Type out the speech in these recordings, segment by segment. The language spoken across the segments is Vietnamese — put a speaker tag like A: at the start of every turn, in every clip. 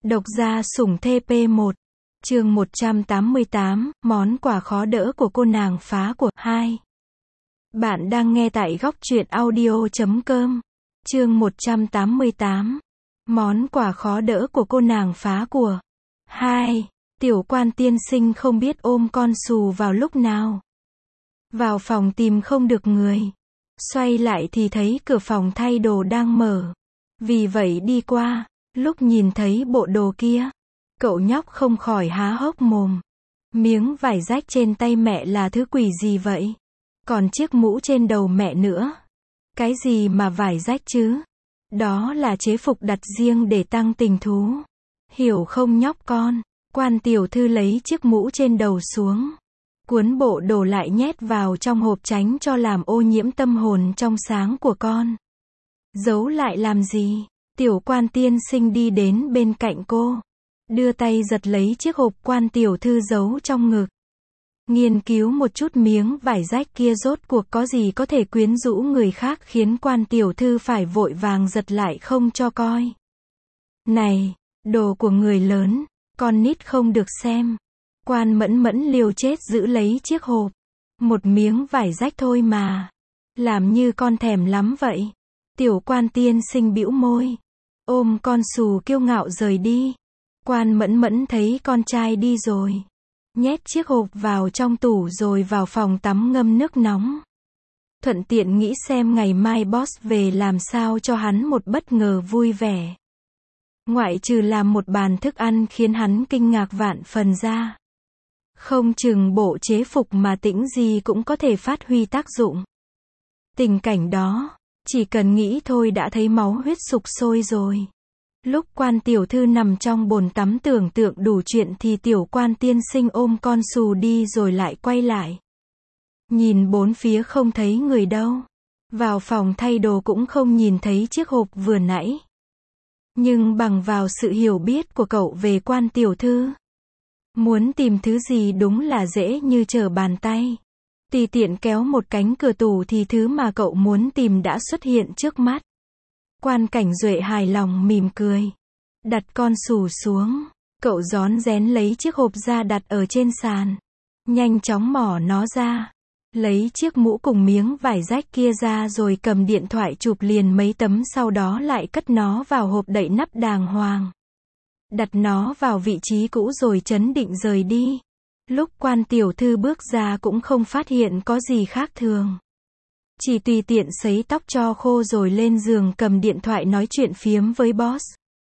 A: Độc gia sủng TP 1. Chương 188, món quà khó đỡ của cô nàng phá của 2. Bạn đang nghe tại góc truyện audio.com. Chương 188. Món quà khó đỡ của cô nàng phá của 2. Tiểu quan tiên sinh không biết ôm con xù vào lúc nào. Vào phòng tìm không được người. Xoay lại thì thấy cửa phòng thay đồ đang mở. Vì vậy đi qua, lúc nhìn thấy bộ đồ kia, cậu nhóc không khỏi há hốc mồm. Miếng vải rách trên tay mẹ là thứ quỷ gì vậy? Còn chiếc mũ trên đầu mẹ nữa. Cái gì mà vải rách chứ? Đó là chế phục đặt riêng để tăng tình thú. Hiểu không nhóc con? Quan tiểu thư lấy chiếc mũ trên đầu xuống. Cuốn bộ đồ lại nhét vào trong hộp tránh cho làm ô nhiễm tâm hồn trong sáng của con. Giấu lại làm gì? Tiểu quan tiên sinh đi đến bên cạnh cô. Đưa tay giật lấy chiếc hộp quan tiểu thư giấu trong ngực. Nghiên cứu một chút miếng vải rách kia rốt cuộc có gì có thể quyến rũ người khác khiến quan tiểu thư phải vội vàng giật lại không cho coi. Này, đồ của người lớn, con nít không được xem. Quan mẫn mẫn liều chết giữ lấy chiếc hộp. Một miếng vải rách thôi mà. Làm như con thèm lắm vậy. Tiểu quan tiên sinh bĩu môi. Ôm con xù kiêu ngạo rời đi. Quan mẫn mẫn thấy con trai đi rồi. Nhét chiếc hộp vào trong tủ rồi vào phòng tắm ngâm nước nóng. Thuận tiện nghĩ xem ngày mai boss về làm sao cho hắn một bất ngờ vui vẻ. Ngoại trừ làm một bàn thức ăn khiến hắn kinh ngạc vạn phần ra. Không chừng bộ chế phục mà tĩnh gì cũng có thể phát huy tác dụng. Tình cảnh đó, chỉ cần nghĩ thôi đã thấy máu huyết sục sôi rồi. Lúc quan tiểu thư nằm trong bồn tắm tưởng tượng đủ chuyện thì tiểu quan tiên sinh ôm con xù đi rồi lại quay lại. Nhìn bốn phía không thấy người đâu. Vào phòng thay đồ cũng không nhìn thấy chiếc hộp vừa nãy. Nhưng bằng vào sự hiểu biết của cậu về quan tiểu thư, muốn tìm thứ gì đúng là dễ như trở bàn tay. Tùy tiện kéo một cánh cửa tủ thì thứ mà cậu muốn tìm đã xuất hiện trước mắt. Quan Cảnh Duệ hài lòng mỉm cười. Đặt con xù xuống. Cậu rón rén lấy chiếc hộp ra đặt ở trên sàn. Nhanh chóng mỏ nó ra. Lấy chiếc mũ cùng miếng vải rách kia ra rồi cầm điện thoại chụp liền mấy tấm, sau đó lại cất nó vào hộp đậy nắp đàng hoàng. Đặt nó vào vị trí cũ rồi chấn định rời đi. Lúc quan tiểu thư bước ra cũng không phát hiện có gì khác thường. Chỉ tùy tiện sấy tóc cho khô rồi lên giường cầm điện thoại nói chuyện phiếm với boss.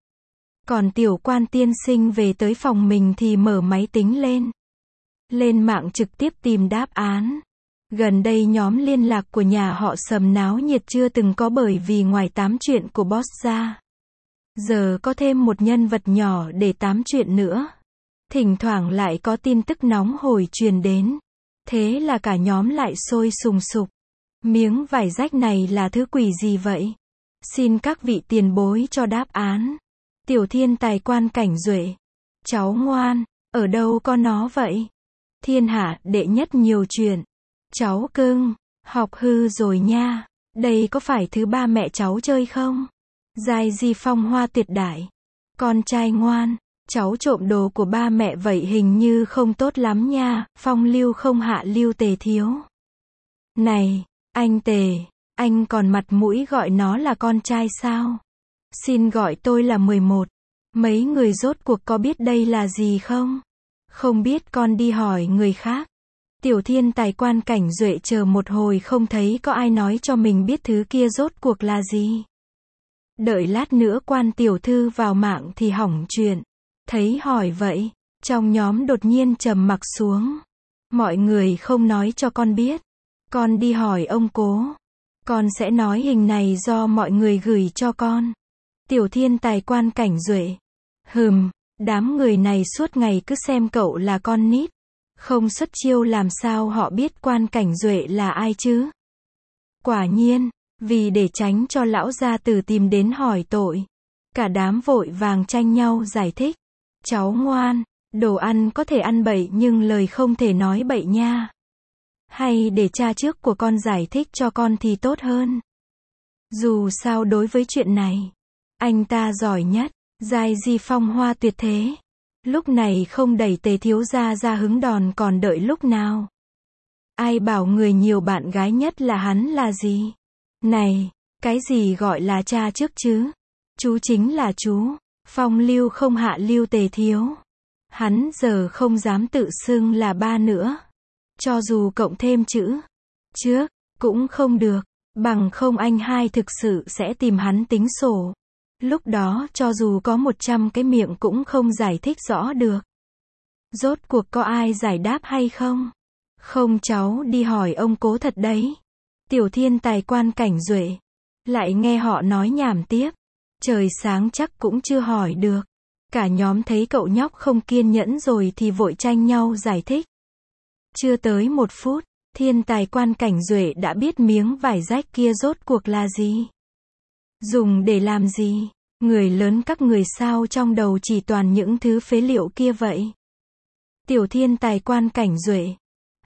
A: Còn tiểu quan tiên sinh về tới phòng mình thì mở máy tính lên. Lên mạng trực tiếp tìm đáp án. Gần đây nhóm liên lạc của nhà họ Sầm náo nhiệt chưa từng có, bởi vì ngoài tám chuyện của boss ra, giờ có thêm một nhân vật nhỏ để tám chuyện nữa. Thỉnh thoảng lại có tin tức nóng hổi truyền đến. Thế là cả nhóm lại sôi sùng sục. Miếng vải rách này là thứ quỷ gì vậy? Xin các vị tiền bối cho đáp án. Tiểu thiên tài Quan Cảnh Duệ. Cháu ngoan, ở đâu có nó vậy? Thiên hạ đệ nhất nhiều chuyện. Cháu cưng, học hư rồi nha. Đây có phải thứ ba mẹ cháu chơi không? Giai di phong hoa tuyệt đại. Con trai ngoan, cháu trộm đồ của ba mẹ vậy hình như không tốt lắm nha. Phong lưu không hạ lưu Tề thiếu. Này, anh Tề, anh còn mặt mũi gọi nó là con trai sao? Xin gọi tôi là 11. Mấy người rốt cuộc có biết đây là gì không? Không biết con đi hỏi người khác. Tiểu thiên tài Quan Cảnh Duệ chờ một hồi không thấy có ai nói cho mình biết thứ kia rốt cuộc là gì. Đợi lát nữa quan tiểu thư vào mạng thì hỏng chuyện. Thấy hỏi vậy, trong nhóm đột nhiên trầm mặc xuống. Mọi người không nói cho con biết. Con đi hỏi ông cố. Con sẽ nói hình này do mọi người gửi cho con. Tiểu thiên tài Quan Cảnh Duệ. Đám người này suốt ngày cứ xem cậu là con nít. Không xuất chiêu làm sao họ biết Quan Cảnh Duệ là ai chứ? Quả nhiên, vì để tránh cho lão gia tử tìm đến hỏi tội, cả đám vội vàng tranh nhau giải thích. Cháu ngoan, đồ ăn có thể ăn bậy nhưng lời không thể nói bậy nha. Hay để cha trước của con giải thích cho con thì tốt hơn. Dù sao đối với chuyện này, anh ta giỏi nhất. Giai di phong hoa tuyệt thế. Lúc này không đẩy Tề thiếu gia ra hứng đòn còn đợi lúc nào. Ai bảo người nhiều bạn gái nhất là hắn là gì? Này, cái gì gọi là cha trước chứ? Chú chính là chú. Phong lưu không hạ lưu Tề thiếu. Hắn giờ không dám tự xưng là ba nữa. Cho dù cộng thêm chữ trước, cũng không được. Bằng không anh hai thực sự sẽ tìm hắn tính sổ. Lúc đó cho dù có 100 cái miệng cũng không giải thích rõ được. Rốt cuộc có ai giải đáp hay không? Không, cháu đi hỏi ông cố thật đấy. Tiểu thiên tài quan cảnh duệ. Lại nghe họ nói nhảm tiếp. Trời sáng chắc cũng chưa hỏi được. Cả nhóm thấy cậu nhóc không kiên nhẫn rồi thì vội tranh nhau giải thích. Chưa tới 1 phút, thiên tài quan cảnh duệ đã biết miếng vải rách kia rốt cuộc là gì. Dùng để làm gì? Người lớn các người sao trong đầu chỉ toàn những thứ phế liệu kia vậy? Tiểu thiên tài quan cảnh duệ.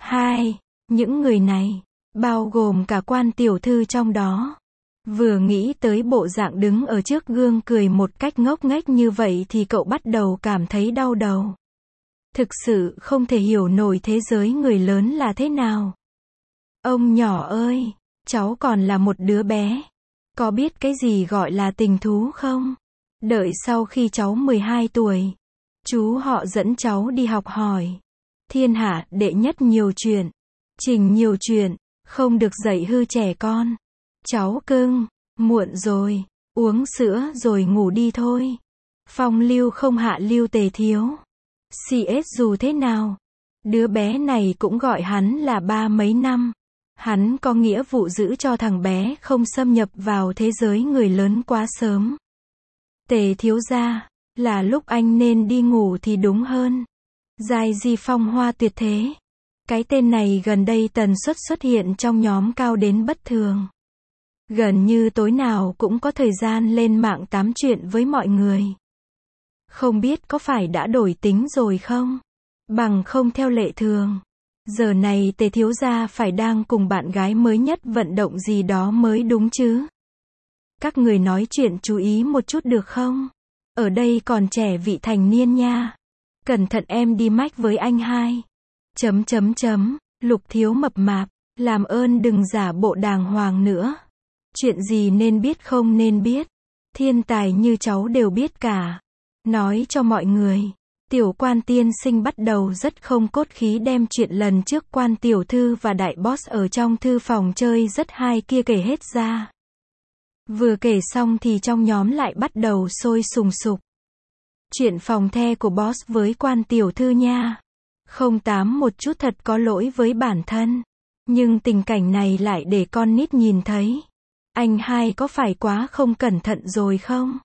A: Những người này, bao gồm cả quan tiểu thư trong đó. Vừa nghĩ tới bộ dạng đứng ở trước gương cười một cách ngốc nghếch như vậy thì cậu bắt đầu cảm thấy đau đầu. Thực sự không thể hiểu nổi thế giới người lớn là thế nào. Ông nhỏ ơi, cháu còn là một đứa bé. Có biết cái gì gọi là tình thú không? Đợi sau khi cháu 12 tuổi, chú họ dẫn cháu đi học hỏi. Thiên hạ đệ nhất nhiều chuyện, trình nhiều chuyện, không được dạy hư trẻ con. Cháu cưng, muộn rồi, uống sữa rồi ngủ đi thôi. Phong lưu không hạ lưu Tề thiếu. CS dù thế nào, đứa bé này cũng gọi hắn là ba mấy năm. Hắn có nghĩa vụ giữ cho thằng bé không xâm nhập vào thế giới người lớn quá sớm. Tề thiếu gia, là lúc anh nên đi ngủ thì đúng hơn. Giai di phong hoa tuyệt thế. Cái tên này gần đây tần suất xuất hiện trong nhóm cao đến bất thường. Gần như tối nào cũng có thời gian lên mạng tám chuyện với mọi người. Không biết có phải đã đổi tính rồi không? Bằng không theo lệ thường. Giờ này Tề thiếu gia phải đang cùng bạn gái mới nhất vận động gì đó mới đúng chứ. Các người nói chuyện chú ý một chút được không? Ở đây còn trẻ vị thành niên nha. Cẩn thận em đi mách với anh hai. Lục thiếu mập mạp, làm ơn đừng giả bộ đàng hoàng nữa. Chuyện gì nên biết không nên biết. Thiên tài như cháu đều biết cả. Nói cho mọi người. Tiểu quan tiên sinh bắt đầu rất không cốt khí đem chuyện lần trước quan tiểu thư và đại boss ở trong thư phòng chơi rất hay kia kể hết ra. Vừa kể xong thì trong nhóm lại bắt đầu sôi sùng sục. Chuyện phòng the của boss với quan tiểu thư nha. 08 một chút thật có lỗi với bản thân. Nhưng tình cảnh này lại để con nít nhìn thấy. Anh hai có phải quá không cẩn thận rồi không?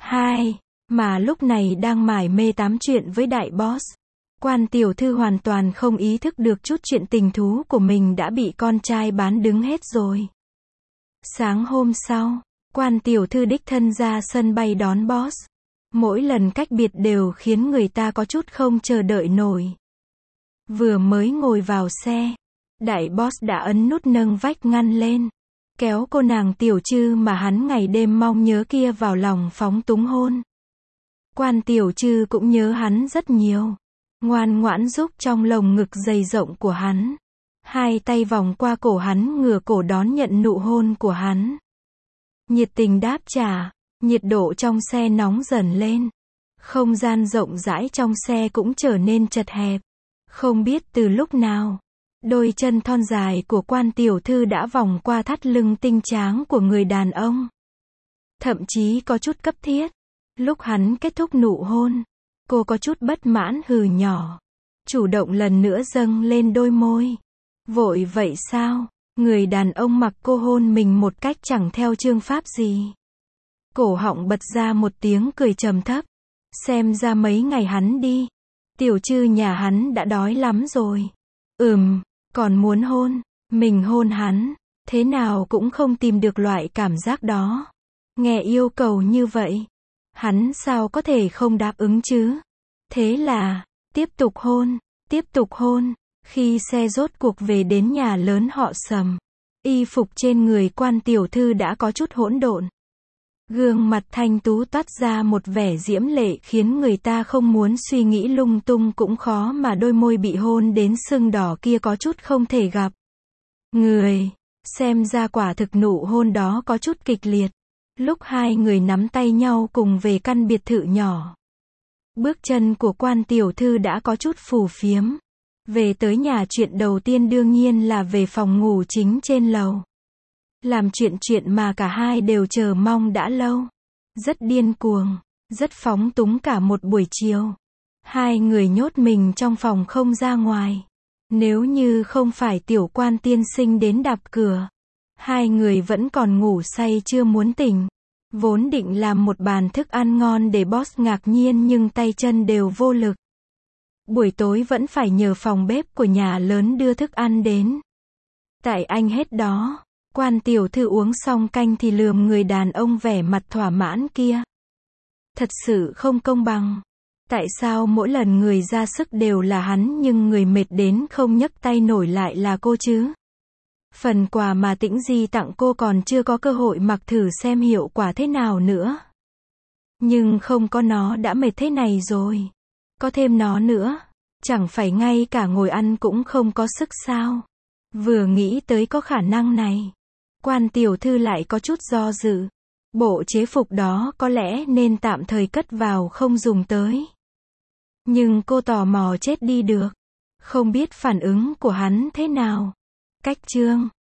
A: Mà lúc này đang mải mê tám chuyện với đại boss. Quan tiểu thư hoàn toàn không ý thức được chút chuyện tình thú của mình đã bị con trai bán đứng hết rồi. Sáng hôm sau, quan tiểu thư đích thân ra sân bay đón boss. Mỗi lần cách biệt đều khiến người ta có chút không chờ đợi nổi. Vừa mới ngồi vào xe, đại boss đã ấn nút nâng vách ngăn lên. Kéo cô nàng tiểu trư mà hắn ngày đêm mong nhớ kia vào lòng phóng túng hôn. Quan tiểu trư cũng nhớ hắn rất nhiều. Ngoan ngoãn giúp trong lồng ngực dày rộng của hắn. Hai tay vòng qua cổ hắn ngửa cổ đón nhận nụ hôn của hắn. Nhiệt tình đáp trả. Nhiệt độ trong xe nóng dần lên. Không gian rộng rãi trong xe cũng trở nên chật hẹp. Không biết từ lúc nào, đôi chân thon dài của quan tiểu thư đã vòng qua thắt lưng tinh tráng của người đàn ông. Thậm chí có chút cấp thiết. Lúc hắn kết thúc nụ hôn, cô có chút bất mãn hừ nhỏ. Chủ động lần nữa dâng lên đôi môi. Vội vậy sao? Người đàn ông mặc cô hôn mình một cách chẳng theo chương pháp gì. Cổ họng bật ra một tiếng cười trầm thấp. Xem ra mấy ngày hắn đi. Tiểu trư nhà hắn đã đói lắm rồi. Còn muốn hôn. Mình hôn hắn. Thế nào cũng không tìm được loại cảm giác đó. Nghe yêu cầu như vậy. Hắn sao có thể không đáp ứng chứ? Thế là, tiếp tục hôn. Khi xe rốt cuộc về đến nhà lớn họ Sầm. Y phục trên người quan tiểu thư đã có chút hỗn độn. Gương mặt thanh tú toát ra một vẻ diễm lệ khiến người ta không muốn suy nghĩ lung tung cũng khó mà đôi môi bị hôn đến sưng đỏ kia có chút không thể gặp người. Xem ra quả thực nụ hôn đó có chút kịch liệt. Lúc hai người nắm tay nhau cùng về căn biệt thự nhỏ. Bước chân của Quan tiểu thư đã có chút phù phiếm. Về tới nhà chuyện đầu tiên đương nhiên là về phòng ngủ chính trên lầu. Làm chuyện mà cả hai đều chờ mong đã lâu. Rất điên cuồng, rất phóng túng cả một buổi chiều. Hai người nhốt mình trong phòng không ra ngoài. Nếu như không phải tiểu Quan tiên sinh đến đạp cửa, hai người vẫn còn ngủ say chưa muốn tỉnh. Vốn định làm một bàn thức ăn ngon để boss ngạc nhiên nhưng tay chân đều vô lực. Buổi tối vẫn phải nhờ phòng bếp của nhà lớn đưa thức ăn đến. Tại anh hết đó. Quan tiểu thư uống xong canh thì lườm người đàn ông vẻ mặt thỏa mãn kia. Thật sự không công bằng. Tại sao mỗi lần người ra sức đều là hắn nhưng người mệt đến không nhấc tay nổi lại là cô chứ? Phần quà mà Tĩnh Di tặng cô còn chưa có cơ hội mặc thử xem hiệu quả thế nào nữa. Nhưng không có nó đã mệt thế này rồi. Có thêm nó nữa, chẳng phải ngay cả ngồi ăn cũng không có sức sao? Vừa nghĩ tới có khả năng này, Quan tiểu thư lại có chút do dự. Bộ chế phục đó có lẽ nên tạm thời cất vào không dùng tới. Nhưng cô tò mò chết đi được. Không biết phản ứng của hắn thế nào. Cách chương